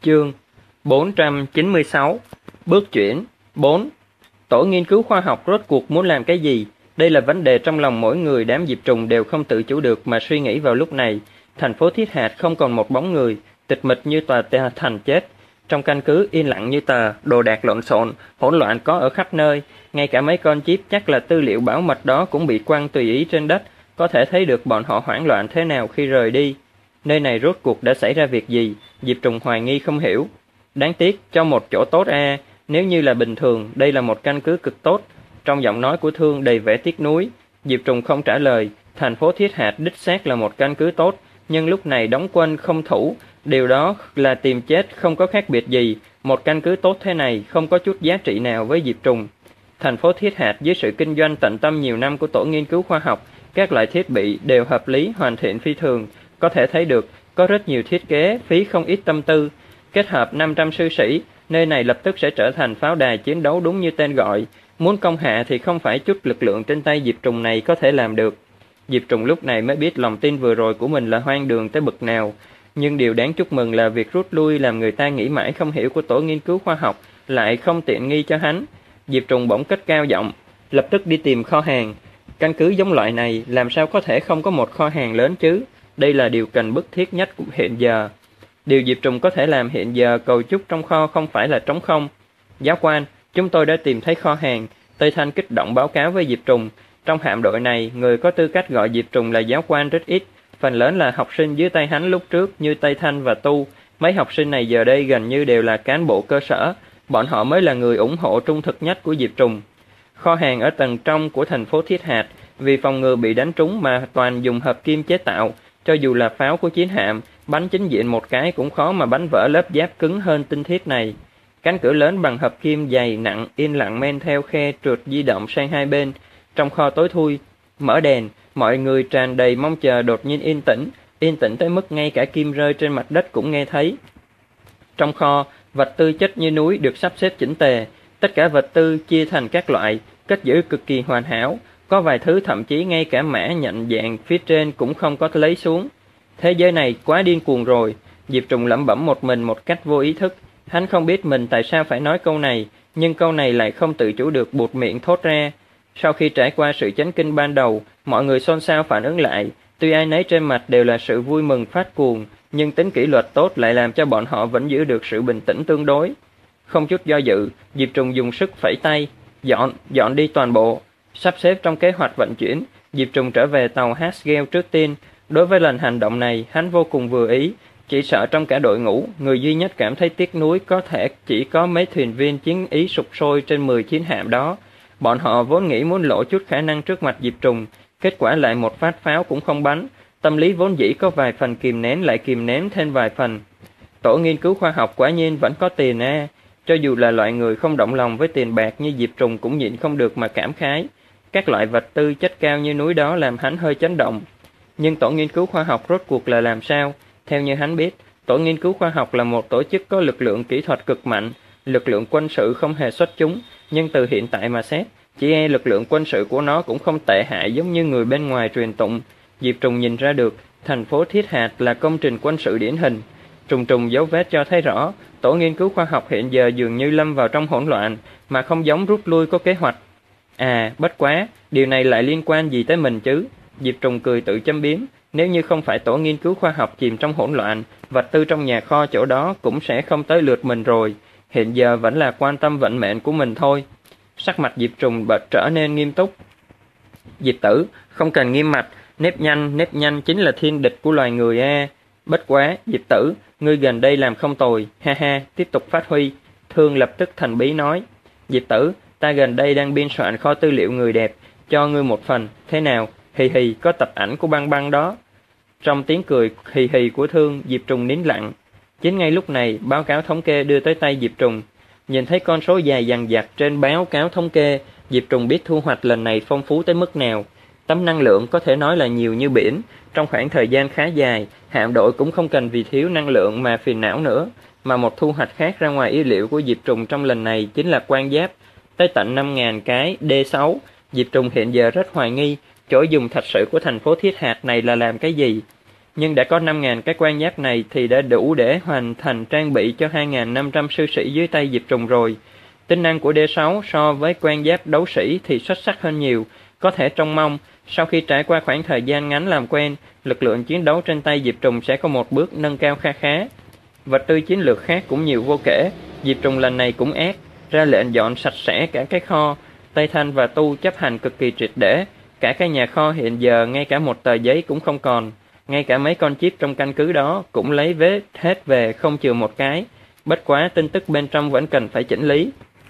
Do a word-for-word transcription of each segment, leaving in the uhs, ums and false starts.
Chương bốn trăm chín mươi sáu. Bước chuyển bốn. Tổ nghiên cứu khoa học rốt cuộc muốn làm cái gì? Đây là vấn đề trong lòng mỗi người. Đám diệp trùng đều không tự chủ được mà suy nghĩ vào lúc này. Thành phố Thiết Hạt không còn một bóng người, tịch mịch như tòa thành chết. Trong căn cứ yên lặng như tờ, đồ đạc lộn xộn, hỗn loạn có ở khắp nơi. Ngay cả mấy con chip chắc là tư liệu bảo mật đó cũng bị quăng tùy ý trên đất. Có thể thấy được bọn họ hoảng loạn thế nào khi rời đi. Nơi này rốt cuộc đã xảy ra việc gì? Diệp trùng hoài nghi không hiểu. Đáng tiếc, cho một chỗ tốt a à, nếu như là bình thường, đây là một căn cứ cực tốt. Trong giọng nói của Thương đầy vẻ tiếc nuối. Diệp trùng không trả lời. Thành phố Thiết Hạt đích xác là một căn cứ tốt, nhưng lúc này đóng quân không thủ, điều đó là tìm chết, không có khác biệt gì. Một căn cứ tốt thế này không có chút giá trị nào với Diệp trùng. Thành phố Thiết Hạt dưới sự kinh doanh tận tâm nhiều năm của tổ nghiên cứu khoa học, các loại thiết bị đều hợp lý, hoàn thiện phi thường. Có thể thấy được, có rất nhiều thiết kế, phí không ít tâm tư. Kết hợp năm trăm sư sĩ, nơi này lập tức sẽ trở thành pháo đài chiến đấu đúng như tên gọi. Muốn công hạ thì không phải chút lực lượng trên tay Diệp trùng này có thể làm được. Diệp trùng lúc này mới biết lòng tin vừa rồi của mình là hoang đường tới bậc nào. Nhưng điều đáng chúc mừng là việc rút lui làm người ta nghĩ mãi không hiểu của tổ nghiên cứu khoa học lại không tiện nghi cho hắn. Diệp trùng bỗng cất cao giọng, lập tức đi tìm kho hàng. Căn cứ giống loại này làm sao có thể không có một kho hàng lớn chứ? Đây là điều cần bức thiết nhất của hiện giờ. Điều Diệp trùng có thể làm hiện giờ cầu chúc trong kho không phải là trống không. Giáo quan, chúng tôi đã tìm thấy kho hàng. Tây Thanh kích động báo cáo với Diệp trùng. Trong hạm đội này, người có tư cách gọi Diệp trùng là giáo quan rất ít. Phần lớn là học sinh dưới tay hắn lúc trước như Tây Thanh và Tu. Mấy học sinh này giờ đây gần như đều là cán bộ cơ sở. Bọn họ mới là người ủng hộ trung thực nhất của Diệp trùng. Kho hàng ở tầng trong của thành phố Thiết Hạt, vì phòng ngừa bị đánh trúng mà toàn dùng hợp kim chế tạo. Cho dù là pháo của chiến hạm, bắn chính diện một cái cũng khó mà bắn vỡ lớp giáp cứng hơn tinh thiết này. Cánh cửa lớn bằng hợp kim dày nặng yên lặng men theo khe trượt di động sang hai bên. Trong kho tối thui, mở đèn, mọi người tràn đầy mong chờ đột nhiên yên tĩnh, yên tĩnh tới mức ngay cả kim rơi trên mặt đất cũng nghe thấy. Trong kho, vật tư chất như núi được sắp xếp chỉnh tề, tất cả vật tư chia thành các loại, cất giữ cực kỳ hoàn hảo. Có vài thứ thậm chí ngay cả mã nhận dạng phía trên cũng không có lấy xuống. Thế giới này quá điên cuồng rồi. Diệp trùng lẩm bẩm một mình một cách vô ý thức. Hắn không biết mình tại sao phải nói câu này, nhưng câu này lại không tự chủ được buột miệng thốt ra. Sau khi trải qua sự chấn kinh ban đầu, mọi người xôn xao phản ứng lại. Tuy ai nấy trên mặt đều là sự vui mừng phát cuồng, nhưng tính kỷ luật tốt lại làm cho bọn họ vẫn giữ được sự bình tĩnh tương đối. Không chút do dự, Diệp trùng dùng sức phẩy tay. Dọn, dọn đi toàn bộ. Sắp xếp trong kế hoạch vận chuyển, Diệp trùng trở về tàu Hasgel trước tiên. Đối với lần hành động này, hắn vô cùng vừa ý. Chỉ sợ trong cả đội ngũ, người duy nhất cảm thấy tiếc nuối có thể chỉ có mấy thuyền viên chiến ý sục sôi trên mười chiến hạm đó. Bọn họ vốn nghĩ muốn lộ chút khả năng trước mặt Diệp trùng, kết quả lại một phát pháo cũng không bắn. Tâm lý vốn dĩ có vài phần kìm nén lại kìm nén thêm vài phần. Tổ nghiên cứu khoa học quả nhiên vẫn có tiền a à. Cho dù là loại người không động lòng với tiền bạc như Diệp trùng cũng nhịn không được mà cảm khái. Các loại vật tư chất cao như núi đó làm hắn hơi chấn động. Nhưng tổ nghiên cứu khoa học rốt cuộc là làm sao? Theo như hắn biết, tổ nghiên cứu khoa học là một tổ chức có lực lượng kỹ thuật cực mạnh, lực lượng quân sự không hề xuất chúng, nhưng từ hiện tại mà xét, chỉ e lực lượng quân sự của nó cũng không tệ hại giống như người bên ngoài truyền tụng. Diệp trùng nhìn ra được, thành phố Thiết Hạt là công trình quân sự điển hình. Trùng trùng dấu vết cho thấy rõ, tổ nghiên cứu khoa học hiện giờ dường như lâm vào trong hỗn loạn, mà không giống rút lui có kế hoạch. À, bất quá, điều này lại liên quan gì tới mình chứ? Diệp trùng cười tự châm biếm, nếu như không phải tổ nghiên cứu khoa học chìm trong hỗn loạn, vật tư trong nhà kho chỗ đó cũng sẽ không tới lượt mình rồi. Hiện giờ vẫn là quan tâm vận mệnh của mình thôi. Sắc mặt Diệp trùng bật trở nên nghiêm túc. Diệp tử, không cần nghiêm mặt, nếp nhanh, nếp nhanh chính là thiên địch của loài người a. Bất quá, Diệp tử, ngươi gần đây làm không tồi, ha ha, tiếp tục phát huy. Thương lập tức thành bí nói, Diệp tử, ta gần đây đang biên soạn kho tư liệu người đẹp, cho ngươi một phần, thế nào? Hì hì, có tập ảnh của băng băng đó. Trong tiếng cười hì hì của Thương, Diệp trùng nín lặng. Chính ngay lúc này, báo cáo thống kê đưa tới tay Diệp trùng. Nhìn thấy con số dài dằng dặc trên báo cáo thống kê, Diệp trùng biết thu hoạch lần này phong phú tới mức nào. Tấm năng lượng có thể nói là nhiều như biển. Trong khoảng thời gian khá dài, hạm đội cũng không cần vì thiếu năng lượng mà phiền não nữa. Mà một thu hoạch khác ra ngoài ý liệu của Diệp trùng trong lần này chính là quan giáp. Tới tận năm nghìn cái D sáu. Diệp trùng hiện giờ rất hoài nghi chỗ dùng thật sự của thành phố Thiết Hạt này là làm cái gì. nhưng đã có năm nghìn cái quan giáp này thì đã đủ để hoàn thành trang bị cho hai nghìn năm trăm sư sĩ dưới tay Diệp Trùng rồi. Tính năng của D sáu so với quan giáp đấu sĩ thì xuất sắc hơn nhiều, có thể trông mong, sau khi trải qua khoảng thời gian ngắn làm quen, lực lượng chiến đấu trên tay Diệp Trùng sẽ có một bước nâng cao kha khá. Vật tư chiến lược khác cũng nhiều vô kể, Diệp Trùng lần này cũng ác, ra lệnh dọn sạch sẽ cả cái kho. Tây Thanh và Tu chấp hành cực kỳ triệt để, cả cái nhà kho hiện giờ ngay cả một tờ giấy cũng không còn, ngay cả mấy con chip trong căn cứ đó cũng lấy vết hết về không chừa một cái. Bất quá tin tức bên trong vẫn cần phải chỉnh lý.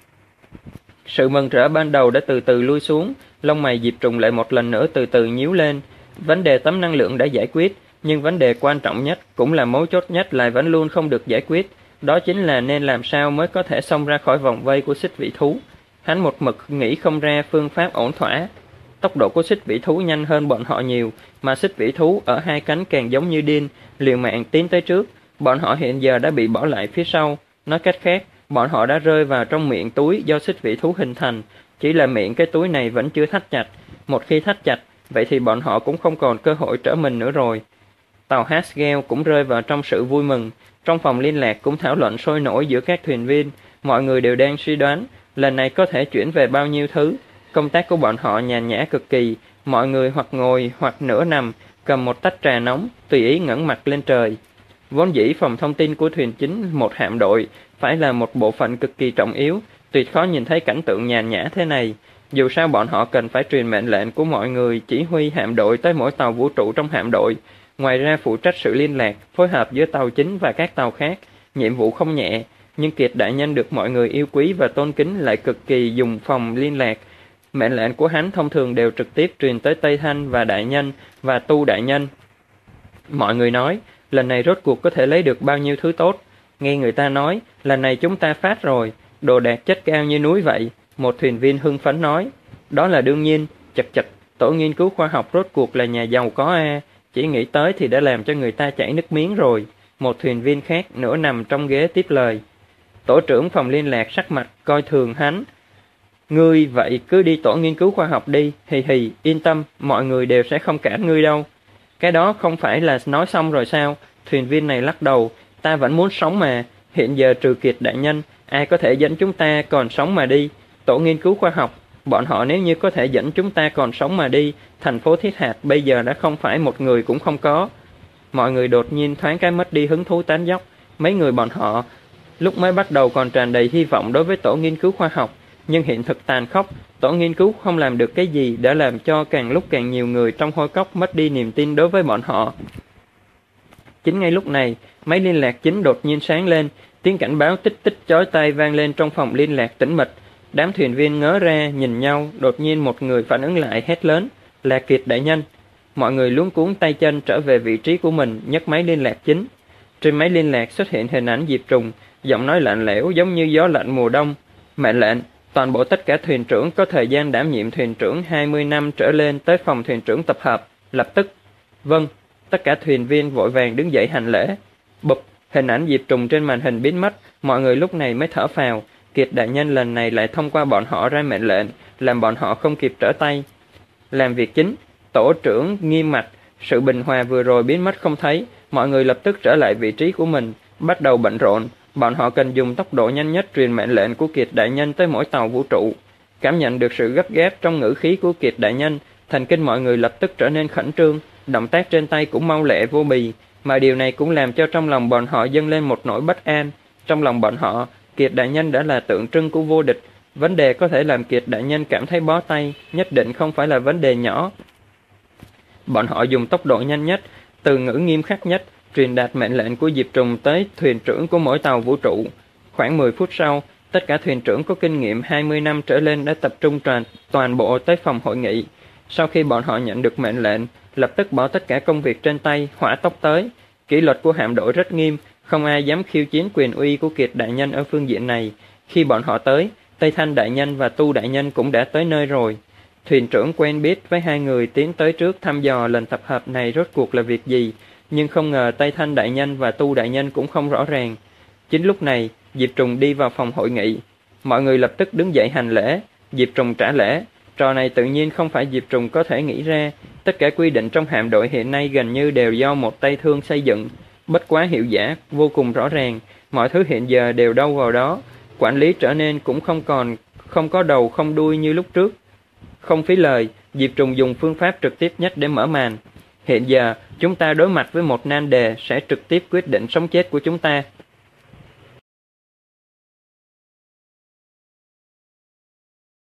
Sự mừng rỡ ban đầu đã từ từ lui xuống, lông mày Diệp Trùng lại một lần nữa từ từ nhíu lên. Vấn đề tấm năng lượng đã giải quyết, nhưng vấn đề quan trọng nhất, cũng là mấu chốt nhất lại vẫn luôn không được giải quyết. Đó chính là nên làm sao mới có thể xông ra khỏi vòng vây của xích vĩ thú. Hắn một mực nghĩ không ra phương pháp ổn thỏa. Tốc độ của xích vĩ thú nhanh hơn bọn họ nhiều, mà xích vĩ thú ở hai cánh càng giống như điên, liều mạng tiến tới trước. Bọn họ hiện giờ đã bị bỏ lại phía sau. Nói cách khác, bọn họ đã rơi vào trong miệng túi do xích vĩ thú hình thành, chỉ là miệng cái túi này vẫn chưa thắt chặt. Một khi thắt chặt, vậy thì bọn họ cũng không còn cơ hội trở mình nữa rồi. Tàu Hasgel cũng rơi vào trong sự vui mừng. Trong phòng liên lạc cũng thảo luận sôi nổi giữa các thuyền viên, mọi người đều đang suy đoán lần này có thể chuyển về bao nhiêu thứ. Công tác của bọn họ nhàn nhã cực kỳ, mọi người hoặc ngồi hoặc nửa nằm, cầm một tách trà nóng, tùy ý ngẩng mặt lên trời. Vốn dĩ phòng thông tin của thuyền chính một hạm đội phải là một bộ phận cực kỳ trọng yếu, tuyệt khó nhìn thấy cảnh tượng nhàn nhã thế này. Dù sao bọn họ cần phải truyền mệnh lệnh của mọi người chỉ huy hạm đội tới mỗi tàu vũ trụ trong hạm đội. Ngoài ra phụ trách sự liên lạc, phối hợp giữa tàu chính và các tàu khác, nhiệm vụ không nhẹ, nhưng Kiệt đại nhân được mọi người yêu quý và tôn kính lại cực kỳ dùng phòng liên lạc. Mệnh lệnh của hắn thông thường đều trực tiếp truyền tới Tây Thanh và đại nhân và Tu đại nhân. Mọi người nói, lần này rốt cuộc có thể lấy được bao nhiêu thứ tốt. Nghe người ta nói, lần này chúng ta phát rồi, đồ đạc chất cao như núi vậy. Một thuyền viên hưng phấn nói, đó là đương nhiên, chật chật, tổ nghiên cứu khoa học rốt cuộc là nhà giàu có a, chỉ nghĩ tới thì đã làm cho người ta chảy nước miếng rồi. Một thuyền viên khác nửa nằm trong ghế tiếp lời. Tổ trưởng phòng liên lạc sắc mặt coi thường hắn. Ngươi vậy cứ đi tổ nghiên cứu khoa học đi, hì hì, yên tâm, mọi người đều sẽ không cản ngươi đâu. Cái đó không phải là nói xong rồi sao? Thuyền viên này lắc đầu, ta vẫn muốn sống mà, hiện giờ trừ Kiệt đại nhân, ai có thể dẫn chúng ta còn sống mà đi? Tổ nghiên cứu khoa học, bọn họ nếu như có thể dẫn chúng ta còn sống mà đi, thành phố Thiết Hạt bây giờ đã không phải một người cũng không có. Mọi người đột nhiên thoáng cái mất đi hứng thú tán dóc. Mấy người bọn họ lúc mới bắt đầu còn tràn đầy hy vọng đối với tổ nghiên cứu khoa học, nhưng hiện thực tàn khốc, tổ nghiên cứu không làm được cái gì đã làm cho càng lúc càng nhiều người trong hôi cốc mất đi niềm tin đối với bọn họ. Chính ngay lúc này, máy liên lạc chính đột nhiên sáng lên, tiếng cảnh báo tích tích chói tai vang lên trong phòng liên lạc tĩnh mịch. Đám thuyền viên ngớ ra nhìn nhau, đột nhiên một người phản ứng lại hét lớn, là Kiệt đại nhân. Mọi người luống cuống tay chân trở về vị trí của mình, nhấc máy liên lạc chính. Trên máy liên lạc xuất hiện hình ảnh Diệp Trùng, giọng nói lạnh lẽo giống như gió lạnh mùa đông. Mệnh lệnh, toàn bộ tất cả thuyền trưởng có thời gian đảm nhiệm thuyền trưởng hai mươi năm trở lên tới phòng thuyền trưởng tập hợp, lập tức. Vâng, tất cả thuyền viên vội vàng đứng dậy hành lễ. Bụp, hình ảnh Diệp Trùng trên màn hình biến mất, mọi người lúc này mới thở phào. Kiệt đại nhân lần này lại thông qua bọn họ ra mệnh lệnh, làm bọn họ không kịp trở tay. Làm việc chính, tổ trưởng nghiêm mặt, sự bình hòa vừa rồi biến mất không thấy, mọi người lập tức trở lại vị trí của mình, bắt đầu bận rộn. Bọn họ cần dùng tốc độ nhanh nhất truyền mệnh lệnh của Kiệt đại nhân tới mỗi tàu vũ trụ. Cảm nhận được sự gấp gáp trong ngữ khí của Kiệt đại nhân, thần kinh mọi người lập tức trở nên khẩn trương, động tác trên tay cũng mau lẹ vô bì, mà điều này cũng làm cho trong lòng bọn họ dâng lên một nỗi bất an. Trong lòng bọn họ, Kiệt đại nhân đã là tượng trưng của vô địch, vấn đề có thể làm Kiệt đại nhân cảm thấy bó tay, nhất định không phải là vấn đề nhỏ. Bọn họ dùng tốc độ nhanh nhất, từ ngữ nghiêm khắc nhất, truyền đạt mệnh lệnh của Diệp Trùng tới thuyền trưởng của mỗi tàu vũ trụ. Khoảng mười phút sau, tất cả thuyền trưởng có kinh nghiệm hai mươi năm trở lên đã tập trung toàn, toàn bộ tới phòng hội nghị. Sau khi bọn họ nhận được mệnh lệnh, lập tức bỏ tất cả công việc trên tay, hỏa tốc tới. Kỷ luật của hạm đội rất nghiêm, không ai dám khiêu chiến quyền uy của Kiệt đại nhân ở phương diện này. Khi bọn họ tới, Tây Thanh đại nhân và Tu đại nhân cũng đã tới nơi rồi. Thuyền trưởng quen biết với hai người tiến tới trước thăm dò lần tập hợp này rốt cuộc là việc gì, nhưng không ngờ Tây Thanh đại nhân và Tu đại nhân cũng không rõ ràng. Chính lúc này, Diệp Trùng đi vào phòng hội nghị. Mọi người lập tức đứng dậy hành lễ. Diệp Trùng trả lễ. Trò này tự nhiên không phải Diệp Trùng có thể nghĩ ra, Tất cả quy định trong hạm đội hiện nay gần như đều do một tay thương xây dựng, bất quá hiệu giả, vô cùng rõ ràng, mọi thứ hiện giờ đều đâu vào đó, quản lý trở nên cũng không còn không có đầu không đuôi như lúc trước. Không phí lời, Diệp Trùng dùng phương pháp trực tiếp nhất để mở màn. Hiện giờ, chúng ta đối mặt với một nan đề sẽ trực tiếp quyết định sống chết của chúng ta.